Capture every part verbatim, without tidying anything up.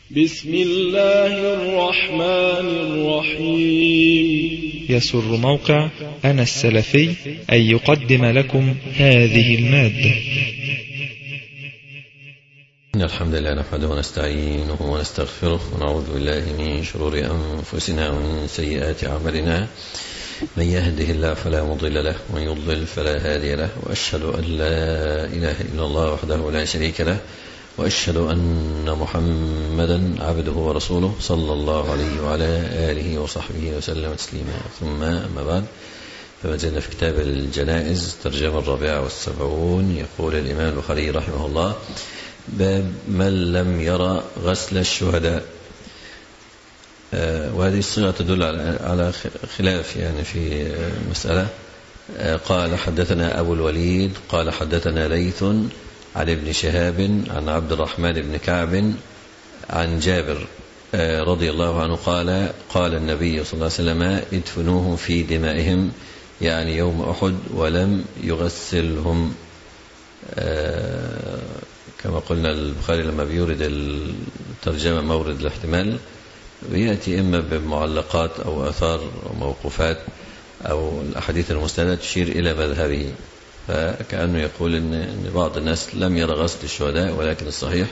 بسم الله الرحمن الرحيم. يسر موقع أنا السلفي أن يقدم لكم هذه المادة. إن الحمد لله نحمده ونستعينه ونستغفره ونعوذ بالله من شرور أنفسنا ومن سيئات أعمالنا. من يهده الله فلا مضل له ومن يضلل فلا هادي له، وأشهد أن لا إله إلا الله وحده لا شريك له، وأشهد أن محمدا عبده ورسوله صلى الله عليه وعلى آله وصحبه وسلم تسليما. ثم أما بعد، فما زلنا في كتاب الجنائز ترجمة الرابعة والسبعون. يقول الإمام البخاري رحمه الله: باب من لم يرى غسل الشهداء. آه وهذه الصيغة تدل على خلاف يعني في المسألة. آه قال حدثنا أبو الوليد قال حدثنا ليث عن ابن شهاب عن عبد الرحمن بن كعب عن جابر آه رضي الله عنه قال: قال النبي صلى الله عليه وسلم: ادفنوهم في دمائهم، يعني يوم أحد، ولم يغسلهم. آه كما قلنا البخاري لما بيورد الترجمة مورد الاحتمال بيأتي إما بمعلقات أو أثار أو موقوفات أو الأحاديث المسندة تشير إلى مذهبه، فكأنه يقول إن بعض الناس لم يرى غسل الشهداء، ولكن الصحيح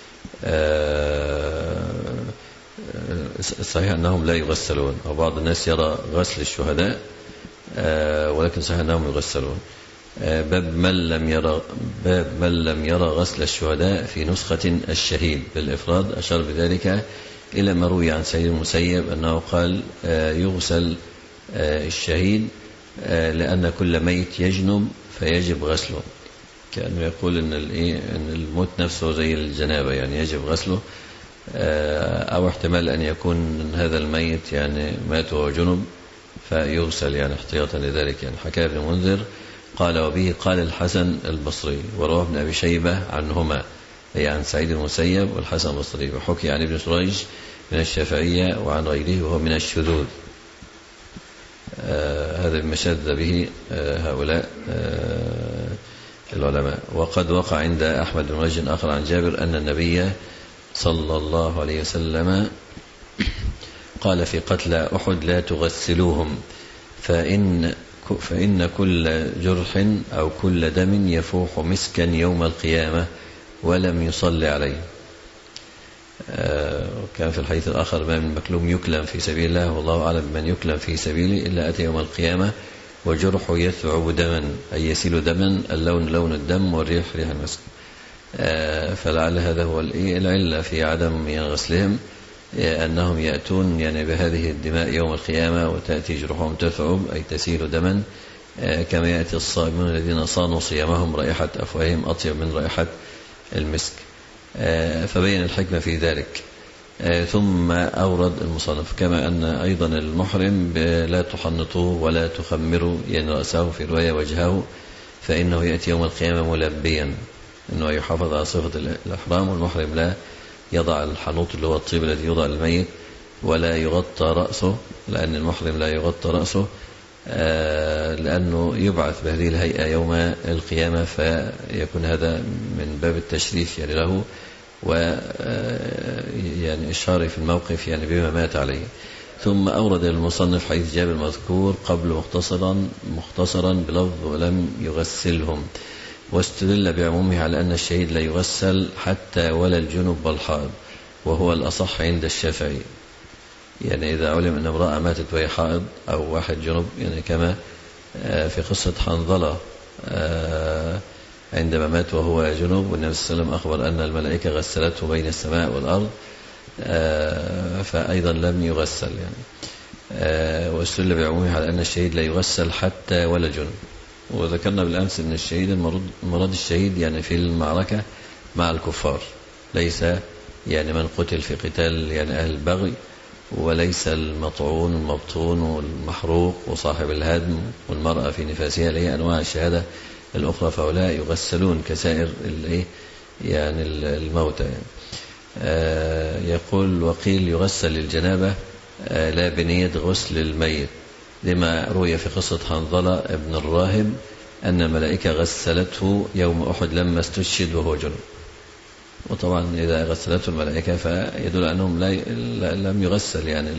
الصحيح أنهم لا يغسلون، أو بعض الناس يرى غسل الشهداء ولكن صحيح أنهم يغسلون. باب من لم يرى باب من لم يرى غسل الشهداء في نسخة الشهيد بالإفراد. أشار بذلك إلى ما روي عن سيد المسيب أنه قال: يغسل الشهيد لأن كل ميت يجنب فيجب غسله، كأنه يقول إن إن الموت نفسه زي الجنابة، يعني يجب غسله. أو احتمال أن يكون هذا الميت يعني مات وهو جنب فيغسل، يعني احتياطا لذلك. يعني حكى ابن منذر قال: وبه قال الحسن البصري، ورواه ابن أبي شيبة عنهما، أي عن سعيد المسيب والحسن البصري، وحكي عن ابن سريج من الشافعية وعن غيره وهو من الشذوذ. آه هذا ما شذ به آه هؤلاء آه العلماء. وقد وقع عند أحمد بن وجه آخر عن جابر أن النبي صلى الله عليه وسلم قال في قتلى أحد: لا تغسلوهم، فإن فإن كل جرح أو كل دم يفوح مسكا يوم القيامة ولم يصلي عليه. آه كان في الحديث الآخر: ما من مكلوم يكلم في سبيل الله والله أعلم من يكلم في سبيله إلا أتى يوم القيامة وجرح يثعب دما، أي يسيل دما، اللون لون الدم والريح ريح المسك. آه فلعل هذا هو العلة في عدم غسلهم، أنهم يأتون يعني بهذه الدماء يوم القيامة وتأتي جروحهم تثعب أي تسيل دما، كما يأتي الصائمون الذين صانوا صيامهم رائحة أفواههم أطيب من رائحة المسك. فبين الحكمة في ذلك. ثم أورد المصنف كما أن أيضا المحرم لا تحنطوا ولا تخمروا يعني رأسه، في رواية وجهه، فإنه يأتي يوم القيامة ملبيا، أنه يحافظ على صفة الإحرام. والمحرم لا يضع الحنوط اللي هو الطيب الذي يوضع للميت، ولا يغطى رأسه، لأن المحرم لا يغطى رأسه لأنه يبعث بهذه الهيئة يوم القيامة، فيكون هذا من باب التشريف يعني له، ويعني إشارة في الموقف يعني بما مات عليه. ثم أورد المصنف حديث جابر المذكور قبل مختصرا مختصرا بلفظ: ولم يغسلهم، واستدل بعمومه على أن الشهيد لا يغسل حتى ولا الجنب والحائض، وهو الأصح عند الشافعي. يعني إذا علم أن امرأة ماتت وهي حائض أو واحد جنب، يعني كما في قصة حنظلة عندما مات وهو جنب، والنبي صلى الله عليه وسلم أخبر أن الملائكة غسلته بين السماء والأرض، فأيضا لم يغسل يعني. واستدل بعمومه على أن الشهيد لا يغسل حتى ولا جنب. وذكرنا بالأمس أن الشهيد المراد الشهيد يعني في المعركة مع الكفار، ليس يعني من قتل في قتال يعني أهل البغي، وليس المطعون والمبطون والمحروق وصاحب الهدم والمرأة في نفاسها، اللي هي أنواع الشهادة الأخرى، فهؤلاء يغسلون كسائر يعني الموتى يعني. آه يقول: وقيل يغسل للجنابة آه لا بنية غسل الميت، لما روي في قصة حنظلة ابن الراهب أن الملائكة غسلته يوم أحد لما استشهد وهو جنب. وطبعا إذا غسلته الملائكة فيدل أنهم لا لم يغسل يعني.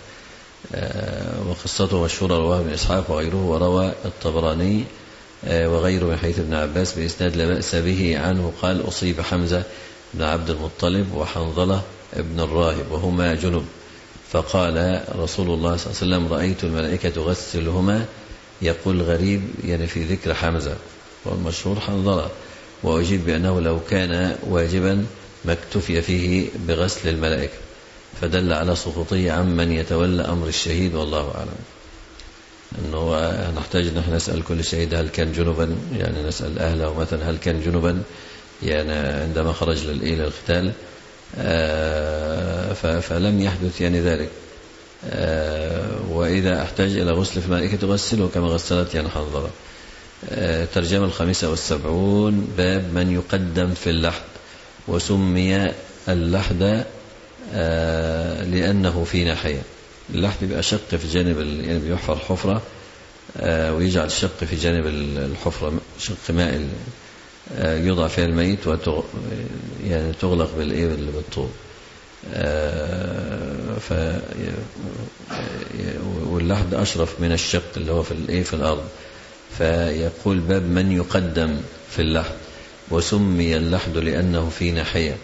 وقصته مشهورة رواه ابن إسحاق وغيره، وروى الطبراني وغيره من حديث ابن عباس بإسناد لا بأس به عنه قال: أصيب حمزة بن عبد المطلب وحنظلة ابن الراهب وهما جنب، فقال رسول الله صلى الله عليه وسلم: رأيت الملائكة تغسلهما. يقول غريب يعني في ذكر حمزة، والمشهور حنظلة، وأجيب بأنه لو كان واجبا ما اكتفي فيه بغسل الملائكة، فدل على سقوطه عمن يتولى أمر الشهيد، والله أعلم. أنه نحتاج أن نحن نسأل كل شهيد هل كان جنبا، يعني نسأل أهله مثلا هل كان جنبا يعني عندما خرج إلى القتال، فلم يحدث يعني ذلك. وإذا احتاج إلى غسل في الملائكة تغسله كما غسلت يعني حنظلة. ترجمة الخامسة والسبعون، باب من يقدم في اللحد. وسمي اللحد لأنه في ناحية. اللحد بيبقى شق في جانب يعني بيحفر حفرة ويجعل شق في جانب الحفرة، شق مائل يوضع فيها الميت وتغ... يعني تغلق بالإيه بالطوب. ف واللحد أشرف من الشق اللي هو في الإيه في الأرض. فيقول باب من يقدم في اللحد. وسمي اللحد لأنه في ناحية.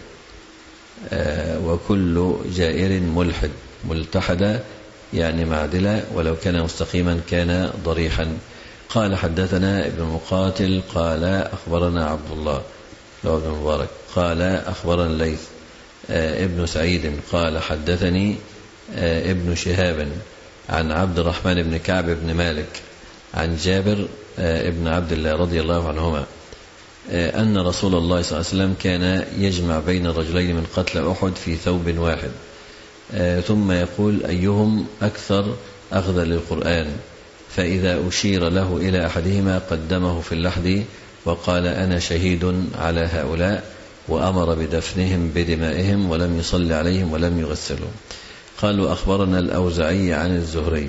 وكل جائر ملحد، ملتحد يعني معدلة، ولو كان مستقيما كان ضريحا. قال حدثنا ابن مقاتل قال أخبرنا عبد الله لو ابن مبارك قال أخبرنا الليث ابن سعيد قال حدثني ابن شهاب عن عبد الرحمن بن كعب بن مالك عن جابر ابن عبد الله رضي الله عنهما أن رسول الله صلى الله عليه وسلم كان يجمع بين الرجلين من قتل أحد في ثوب واحد، ثم يقول أيهم أكثر أخذا للقرآن، فإذا أشير له إلى أحدهما قدمه في اللحد وقال أنا شهيد على هؤلاء، وأمر بدفنهم بدمائهم ولم يصلي عليهم ولم يغسلهم. قالوا أخبرنا الأوزعي عن الزهري.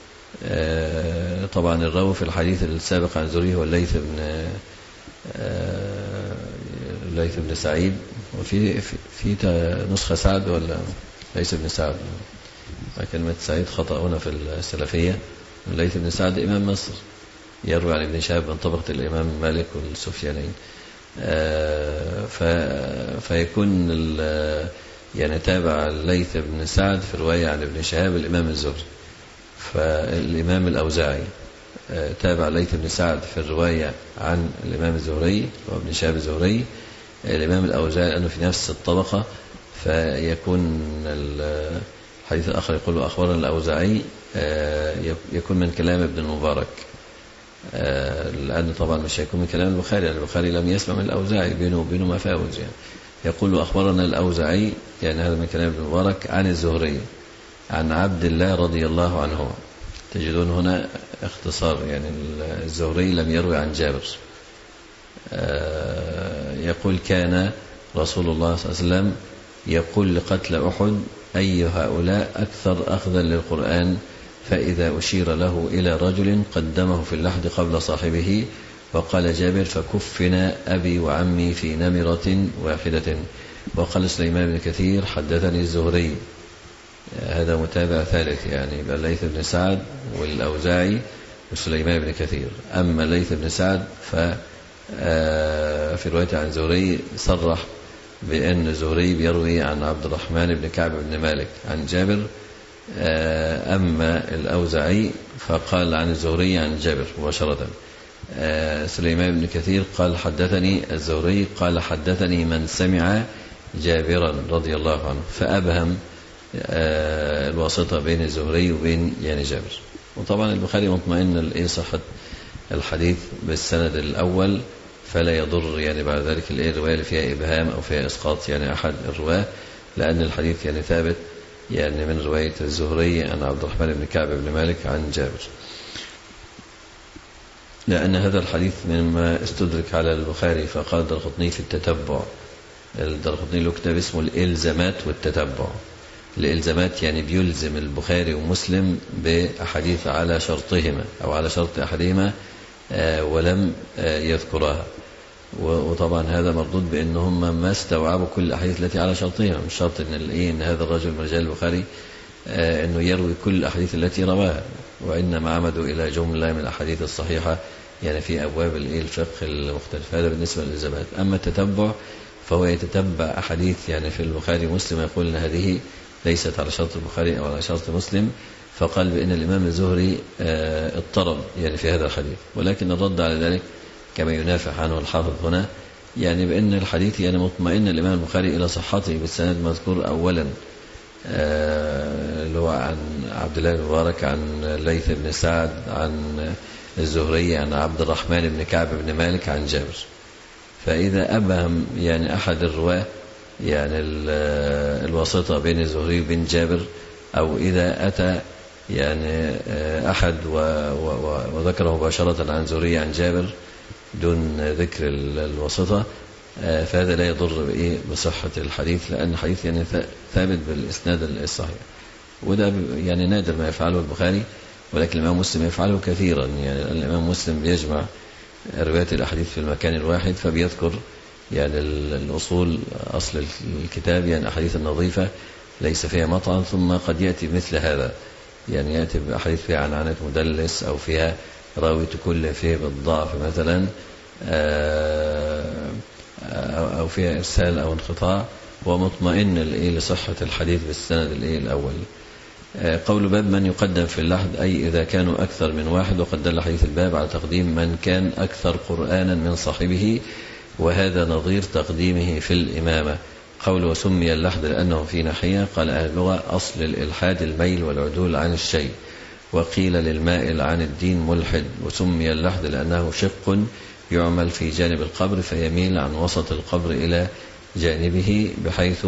طبعا الراوي في الحديث السابق عن الزهري هو الليث بن الليث بن سعيد، وفي في, في نسخة سعد ولا ليث بن سعد؟ كلمة سعيد خطأ هنا في السلفية. الليث بن سعد إمام مصر يروي عن ابن شهاب من طبقة الإمام مالك والسفيانين. فيكون يعني تابع الليث بن سعد في رواية عن ابن شهاب الإمام الزهري. فالإمام الأوزاعي تابع الليث بن سعد في الرواية عن الإمام الزهري وابن شهاب الزهري. الإمام الأوزاعي لأنه في نفس الطبقة، فيكون الحديث الآخر يقول أخبرنا الأوزاعي يكون من كلام ابن المبارك، لأن طبعا مش هيكون من كلام البخاري، يعني البخاري لم يسمع من الأوزاعي، بينه وبينه مفاوز. يعني يقول أخبرنا الأوزاعي يعني هذا من كلام ابن المبارك عن الزهري عن عبد الله رضي الله عنه. تجدون هنا اختصار، يعني الزهري لم يروي عن جابر. يقول كان رسول الله صلى الله عليه وسلم يقول لقتل أحد أي هؤلاء أكثر أخذا للقرآن، فإذا أشير له إلى رجل قدمه في اللحد قبل صاحبه. وقال جابر فكفنا أبي وعمي في نمرة واحدة. وقال سليمان بن كثير حدثني الزهري. هذا متابع ثالث، يعني يبقى الليث بن سعد والأوزاعي وسليمان بن كثير. أما الليث بن سعد ففي رواية عن الزهري صرح بأن الزهري بيروي عن عبد الرحمن بن كعب بن مالك عن جابر. أما الأوزاعي فقال عن الزهري عن جابر مباشرة. سليمان بن كثير قال حدثني الزهري قال حدثني من سمع جابرا رضي الله عنه، فأبهم الواسطة بين الزهري وبين يعني جابر. وطبعا البخاري مطمئن لصحة الحديث بالسند الأول، فلا يضر يعني بعد ذلك الرواية اللي فيها إبهام أو فيها إسقاط يعني أحد الرواة، لأن الحديث يعني ثابت يعني من رواية الزهري عن عبد الرحمن بن كعب بن مالك عن جابر. لأن هذا الحديث مما استدرك على البخاري، فقال الدرقطني في التتبع. الدرقطني له كتاب اسمه الإلزامات والتتبع. الإلزامات يعني بيلزم البخاري ومسلم بأحاديث على شرطهما أو على شرط أحدهما ولم يذكرها. وطبعا هذا مردود بأن هم ما استوعبوا كل الأحاديث التي على شرطها. مش شرط إن الإيه إن هذا الرجل من رجال البخاري آه إنه يروي كل الأحاديث التي رواها، وإنما عمدوا إلى جملة من الأحاديث الصحيحة يعني في أبواب الإيه الفقه المختلفة. هذا بالنسبة للإلزامات. أما التتبع فهو يتتبع أحاديث يعني في البخاري ومسلم يقول أن هذه ليست على شرط البخاري أو على شرط مسلم، فقال بأن الإمام الزهري آه اضطرب يعني في هذا الحديث. ولكن الرد على ذلك كما ينافح عنه الحافظ هنا يعني بأن الحديث يعني مطمئن الإمام البخاري إلى صحته بالسند المذكور أولا اللي هو عن عبد الله بن مبارك عن ليث بن سعد عن الزهري عن عبد الرحمن بن كعب بن مالك عن جابر. فإذا أبهم يعني أحد الرواة يعني الواسطة بين الزهري وبين جابر، أو إذا أتى يعني أحد وذكره مباشرة عن زهري عن جابر دون ذكر الواسطة، فهذا لا يضر بإيه بصحة الحديث، لأن الحديث يعني ثابت بالإسناد الصحيح. وده يعني نادر ما يفعله البخاري، ولكن الإمام مسلم يفعله كثيرا. يعني الإمام مسلم بيجمع رواية الأحاديث في المكان الواحد، فبيذكر يعني الأصول أصل الكتاب يعني أحاديث النظيفة ليس فيها مطعن، ثم قد يأتي مثل هذا يعني يأتي بأحاديث فيها عنعنة مدلس أو فيها راوي كل فيه بالضعف مثلا أو فيها إرسال أو انقطاع، ومطمئن لصحة الحديث بالسند الأول. قول باب من يقدم في اللحد أي إذا كانوا أكثر من واحد، وقد دل حديث الباب على تقديم من كان أكثر قرآنا من صاحبه، وهذا نظير تقديمه في الإمامة. قول وسمي اللحد لأنه في ناحية، قال أهل اللغة أصل الإلحاد الميل والعدول عن الشيء، وقيل للمائل عن الدين ملحد. وسمي اللحد لأنه شق يعمل في جانب القبر فيميل عن وسط القبر إلى جانبه بحيث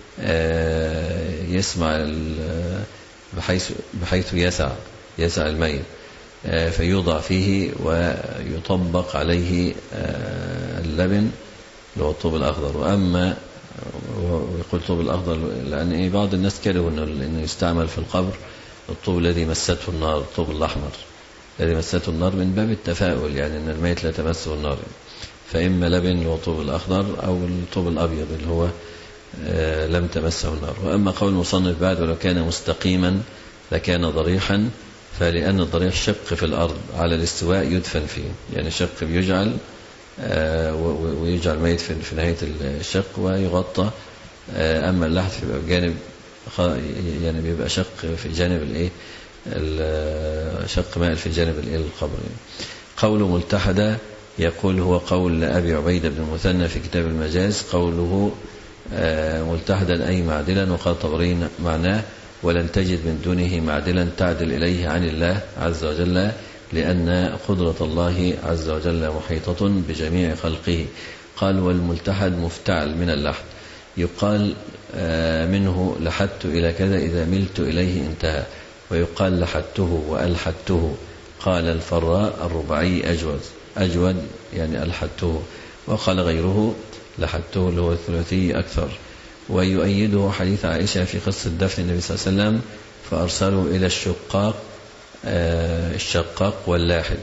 يسمع بحيث بحيث يسع يسع الميل، فيوضع فيه ويطبق عليه اللبن اللي هو الطوب الأخضر. وأما ويقول طوب الأخضر لأن إيه بعض الناس كرهوا إنه يستعمل في القبر الطوب الذي مسته النار، الطوب الأحمر الذي مسته النار من باب التفاؤل يعني أن الميت لا تمسه النار، فإما لبن اللي هو الطوب الأخضر أو الطوب الأبيض اللي هو آه لم تمسه النار. وأما قول المصنف بعد ولو كان مستقيما لكان ضريحا، فلأن الضريح شق في الأرض على الاستواء يدفن فيه، يعني شق بيجعل آه ويجعل ميت في نهاية الشق ويغطى. آه أما اللحد بيبقى بجانب يعني بيبقى شق في جانب الايه شق مائل في جانب الايه القبر. قوله ملتحدا يقول هو قول لأبي عبيدة بن المثنى في كتاب المجاز، قوله ملتحدا أي معدلا، وقال طبري معناه ولن تجد من دونه معدلا تعدل إليه عن الله عز وجل، لأن قدرة الله عز وجل محيطة بجميع خلقه. قال والملتحد مفتعل من اللحد، يقال منه لحدت إلى كذا إذا ملت إليه انتهى، ويقال لحدته وألحدته. قال الفراء الربعي أجود أجود يعني ألحدته، وقال غيره لحدته اللي هو الثلاثي أكثر. ويؤيده حديث عائشة في قصة دفن النبي صلى الله عليه وسلم فأرسلوا إلى الشقاق الشقاق واللاحد.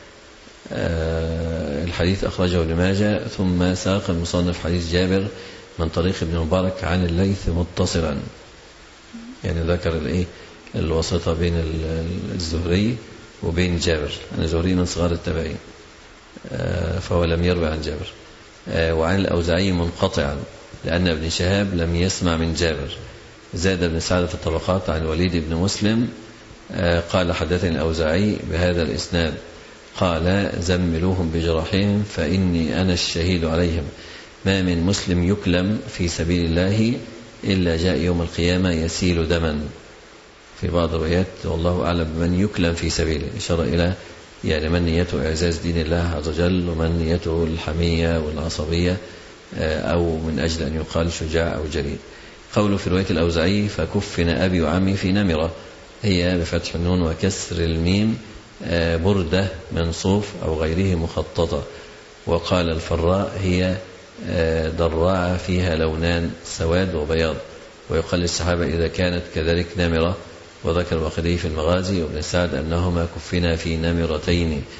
الحديث أخرجه ابن ماجه. ثم ساق المصنف حديث جابر من طريق ابن مبارك عن الليث متصلا، يعني ذكر الايه الواسطة بين الزهري وبين جابر، أن الزهري من صغار التابعين فهو لم يروي عن جابر. وعن الأوزاعي منقطعا لأن ابن شهاب لم يسمع من جابر. زاد ابن سعد في الطبقات عن الوليد بن مسلم قال حدثني الأوزاعي بهذا الإسناد، قال زملوهم بجراحهم فإني أنا الشهيد عليهم، ما من مسلم يكلم في سبيل الله إلا جاء يوم القيامة يسيل دما. في بعض الروايات والله أعلم من يكلم في سبيله، إشارة إلى يعني من نيته إعزاز دين الله عز وجل، ومن نيته الحمية والعصبية أو من أجل أن يقال شجاع أو جريء. قوله في رواية الأوزاعي فكفن أبي وعمي في نمرة، هي بفتح النون وكسر الميم بردة من صوف أو غيره مخططة. وقال الفراء هي ضراعة فيها لونان سواد وبياض. ويقال للصحابة إذا كانت كذلك نمرة. وذكر الواقدي في المغازي وابن سعد أنهما كفنا في نمرتين،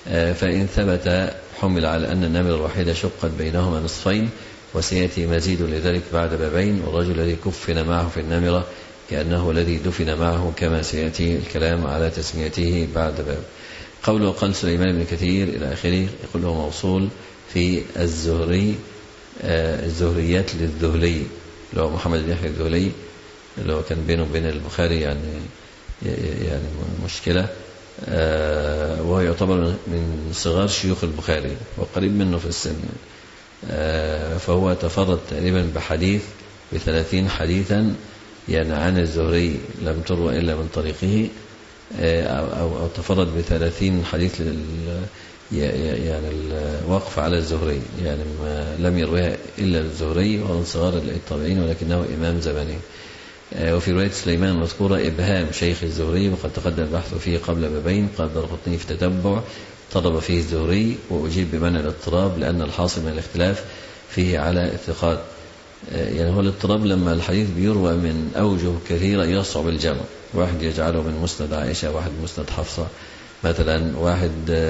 فإن ثبت حمل على أن النمرة الواحدة شقت بينهما نصفين، وسيأتي مزيد لذلك بعد بابين. والرجل الذي كفن معه في النمرة كأنه الذي دفن معه، كما سيأتي الكلام على تسميته بعد باب. قوله قال سليمان بن كثير إلى آخره، يقول له موصول في الزهري، الزهريات للذهلي اللي هو محمد بن يحيى الذهلي، اللي هو كان بينه وبين البخاري يعني يعني مشكلة، وهو يعتبر من صغار شيوخ البخاري وقريب منه في السن، فهو تفرد تقريبا بحديث بثلاثين حديثا يعني عن الزهري لم تروى إلا من طريقه، أو, أو تفرد بثلاثين حديث يعني الوقف على الزهري، يعني ما لم يرويها إلا الزهري، وهو من صغار التابعين ولكنه إمام زمانه. وفي رواية سليمان المذكورة إبهام شيخ الزهري، وقد تقدم البحث فيه قبل بابين. قال الدارقطني في تتبع طلب فيه الزهري، وأجيب بمنع الاضطراب لأن الحاصل من الاختلاف فيه على الثقات. يعني هو الاضطراب لما الحديث بيروى من أوجه كثيرة يصعب الجمع، واحد يجعله من مسند عائشة، واحد مسند حفصة مثلا، واحد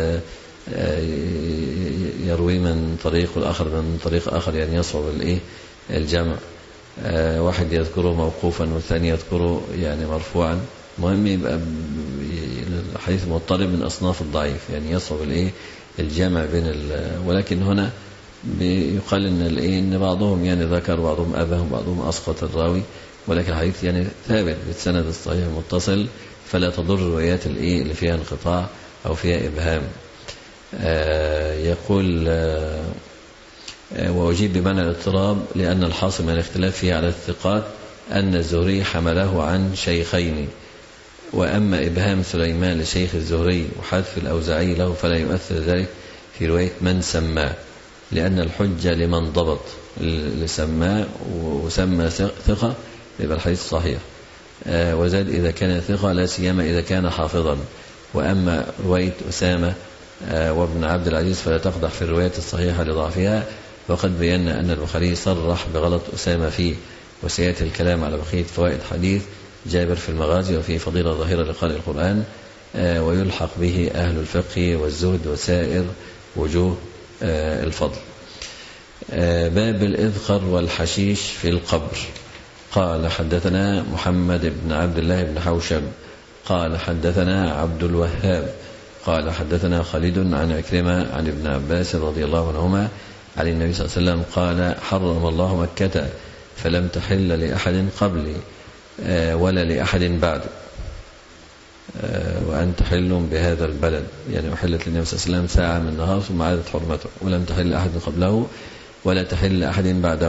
يروي من طريق والآخر من طريق آخر، يعني يصعب الإيه الجمع. واحد يذكره موقوفا والثاني يذكره يعني مرفوعا. مهم يبقى الحديث مضطرب من أصناف الضعيف، يعني يصعب الإيه الجمع بين ولكن هنا بيقال إن الإيه إن بعضهم يعني ذكر، بعضهم أبهم، بعضهم أسقط الراوي، ولكن الحديث يعني ثابت بالسند الصحيح المتصل، فلا تضر روايات الإيه اللي فيها انقطاع أو فيها إبهام. آه يقول آه وأجيب بمعنى الاضطراب لأن الحاصل من الاختلاف فيه على الثقات أن الزهري حمله عن شيخين، وأما إبهام سليمان لشيخ الزهري وحذف الأوزاعي له فلا يؤثر ذلك في رواية من سماه، لأن الحجة لمن ضبط اللي سماه وسمى ثقة يبقى الحديث صحيح، آه وزاد إذا كان ثقة لا سيما إذا كان حافظا. وأما رواية أسامة آه وابن عبد العزيز فلا تقدح في الرواية الصحيحة لضعفها، وقد بينا أن البخاري صرح بغلط أسامة فيه، وسيأتي الكلام على بقية فوائد حديث جابر في المغازي وفي فضيلة ظاهرة لقارئ القرآن، آه ويلحق به أهل الفقه والزهد وسائر وجوه آه الفضل. آه باب الإذخر والحشيش في القبر. قال حدثنا محمد بن عبد الله بن حوشب قال حدثنا عبد الوهاب قال حدثنا خالد عن عكرمة عن ابن عباس رضي الله عنهما عن النبي صلى الله عليه وسلم قال حرم الله مكة فلم تحل لأحد قبلي ولا لأحد بعد، وأنت حل بهذا البلد، يعني أحلت للنبي صلى الله عليه وسلم ساعة من النهار ثم عادت حرمته، ولم تحل لأحد قبله ولا تحل لأحد بعده.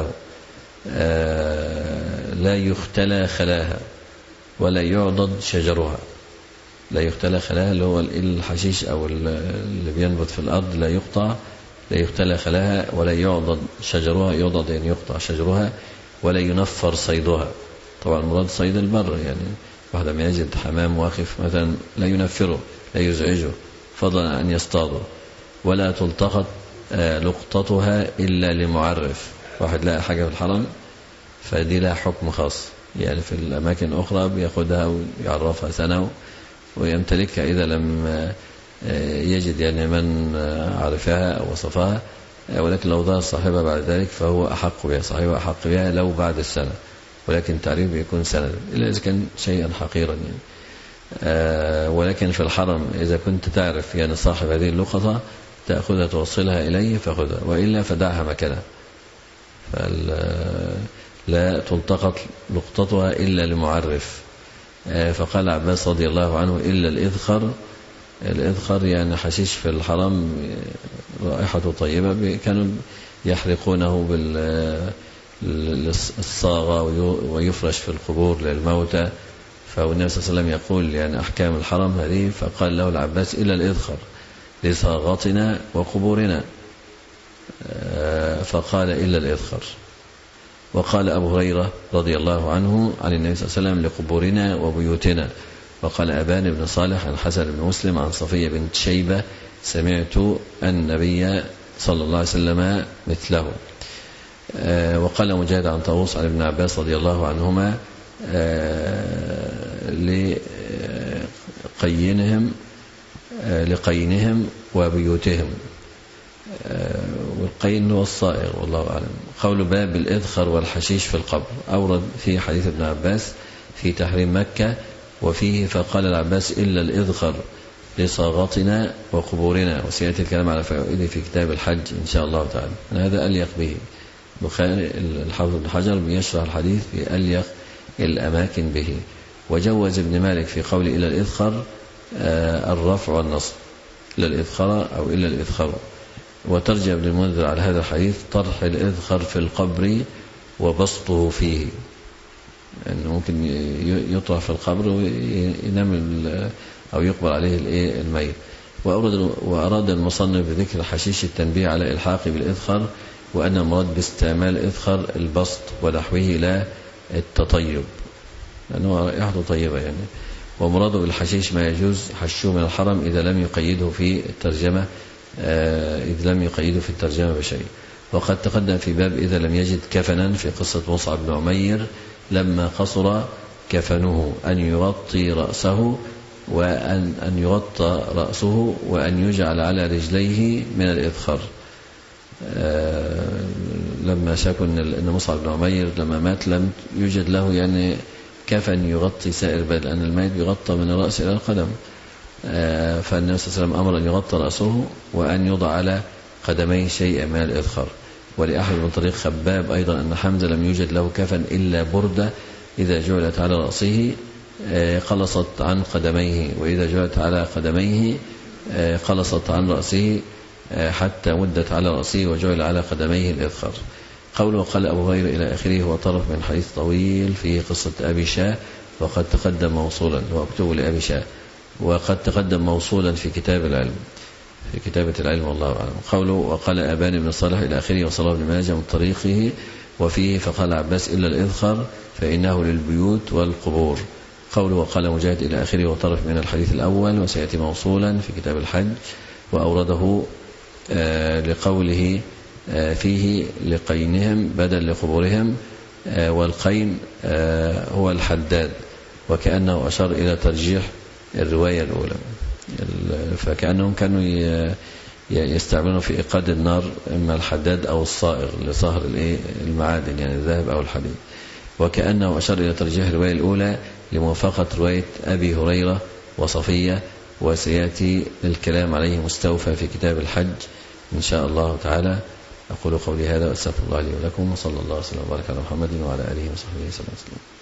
لا يختلى خلاها ولا يعضد شجرها. لا يختلى خلاها اللي هو الحشيش أو اللي بينبت في الأرض لا يقطع، لا يختلى خلاها ولا يعضد شجرها، يعضد يعني يقطع شجرها، ولا ينفر صيدها. طبعا مراد صيد البر، يعني واحد ما يجد حمام واقف مثلا لا ينفره لا يزعجه فضلا أن يصطاده. ولا تلتقط لقطتها إلا لمعرف، واحد لقى حاجة في الحرم فدي لها حكم خاص، يعني في الأماكن الأخرى بيأخذها ويعرفها سنة ويمتلكها إذا لم يجد يعني من عرفها أو وصفها، ولكن لو ظهر صاحبها بعد ذلك فهو أحق بها، صاحبها أحق بها لو بعد السنة، ولكن تعريف يكون سنة إلا إذا كان شيئا حقيرا يعني. ولكن في الحرم إذا كنت تعرف يعني صاحب هذه اللقطة تأخذها توصلها إليه فأخذها، وإلا فدعها مكانها. لا تلتقط لقطتها إلا لمعرف. فقال عباس رضي الله عنه إلا الإذخر. الإذخر يعني حشيش في الحرم رائحته طيبة، كانوا يحرقونه بالصاغة ويفرش في القبور للموتى، فالنبي صلى الله عليه وسلم يقول يعني أحكام الحرم هذه، فقال له العباس إلا الإذخر لصاغتنا وقبورنا، فقال إلا الإذخر. وقال أبو هريرة رضي الله عنه عن النبي صلى الله عليه وسلم لقبورنا وبيوتنا. وقال أبان بن صالح عن حسن بن مسلم عن صفية بنت شيبة سمعت النبي صلى الله عليه وسلم مثله. وقال مجاهد عن طاووس عن ابن عباس رضي الله عنهما لقينهم لقينهم وبيوتهم. والقين هو الصائغ والله أعلم. قول باب الإذخر والحشيش في القبر، أورد في حديث ابن عباس في تحريم مكة وفيه فقال العباس إلا الإذخر لصاغتنا وقبورنا، وسيأتي الكلام على فوائده في كتاب الحج إن شاء الله تعالى. هذا أليق به بخاري. الحافظ ابن حجر بيشرح الحديث في أليق الأماكن به. وجوز ابن مالك في قول إلى الإذخر الرفع والنصب، إلى الإذخر أو إلى الإذخر. وترجع ابن المنذر على هذا الحديث طرح الإذخر في القبر وبسطه فيه، يعني ممكن يطرح في القبر وينام أو يقبل عليه الميت. وأراد المصنف بذكر الحشيش التنبيه على إلحاق بالإذخر، وأن المراد باستعمال الإذخر البسط ونحوه لا التطيب، لأنه رائحته طيبة يعني. ومراده بالحشيش ما يجوز حشه من الحرم إذا لم يقيده في الترجمة إذ لم يقيده في الترجمة بشيء. وقد تقدم في باب إذا لم يجد كفنا في قصة مصعب بن عمير لما قصر كفنه أن يغطي رأسه وأن أن يغطى رأسه وأن يجعل على رجليه من الإذخر. لما شكوا أن مصعب بن عمير لما مات لم يوجد له يعني كفن يغطي سائر بدن، لأن الميت يغطى من الرأس إلى القدم. فالنبي صلى الله عليه وسلم أمر أن يغطى رأسه وأن يضع على قدميه شيئا من الإذخر. ولأحمد بن طريق خباب أيضا أن حمزة لم يوجد له كفن إلا بردة إذا جعلت على رأسه قلصت عن قدميه، وإذا جعلت على قدميه قلصت عن رأسه حتى مدت على رأسه وجعل على قدميه الإذخر. قوله قال أبو هريرة إلى آخره هو طرف من حديث طويل في قصة أبي شاه، وقد تقدم موصولا وأكتب لأبي شاه، وقد تقدم موصولا في كتاب العلم في كتابة العلم والله أعلم. قوله وقال أبان بن صالح إلى آخره وصلاه ابن ماجه من طريقه وفيه فقال عباس إلا الإذخر فإنه للبيوت والقبور. قوله وقال مجاهد إلى آخره وطرف من الحديث الأول وسيأتي موصولا في كتاب الحج، وأورده آه لقوله آه فيه لقينهم بدل لقبورهم، آه والقين آه هو الحداد، وكأنه أشار إلى ترجيح الرواية الأولى. فكأنهم كانوا يستعملون في إيقاد النار إما الحداد أو الصائغ لصهر المعادن يعني الذهب أو الحديد، وكأنه أشار إلى ترجيح الرواية الأولى لموافقة رواية أبي هريرة وصفية، وسيأتي الكلام عليه مستوفى في كتاب الحج إن شاء الله تعالى. أقول قولي هذا وأستغفر الله لي ولكم، وصلى الله وسلم وبارك على محمد وعلى آله وصحبه وسلم.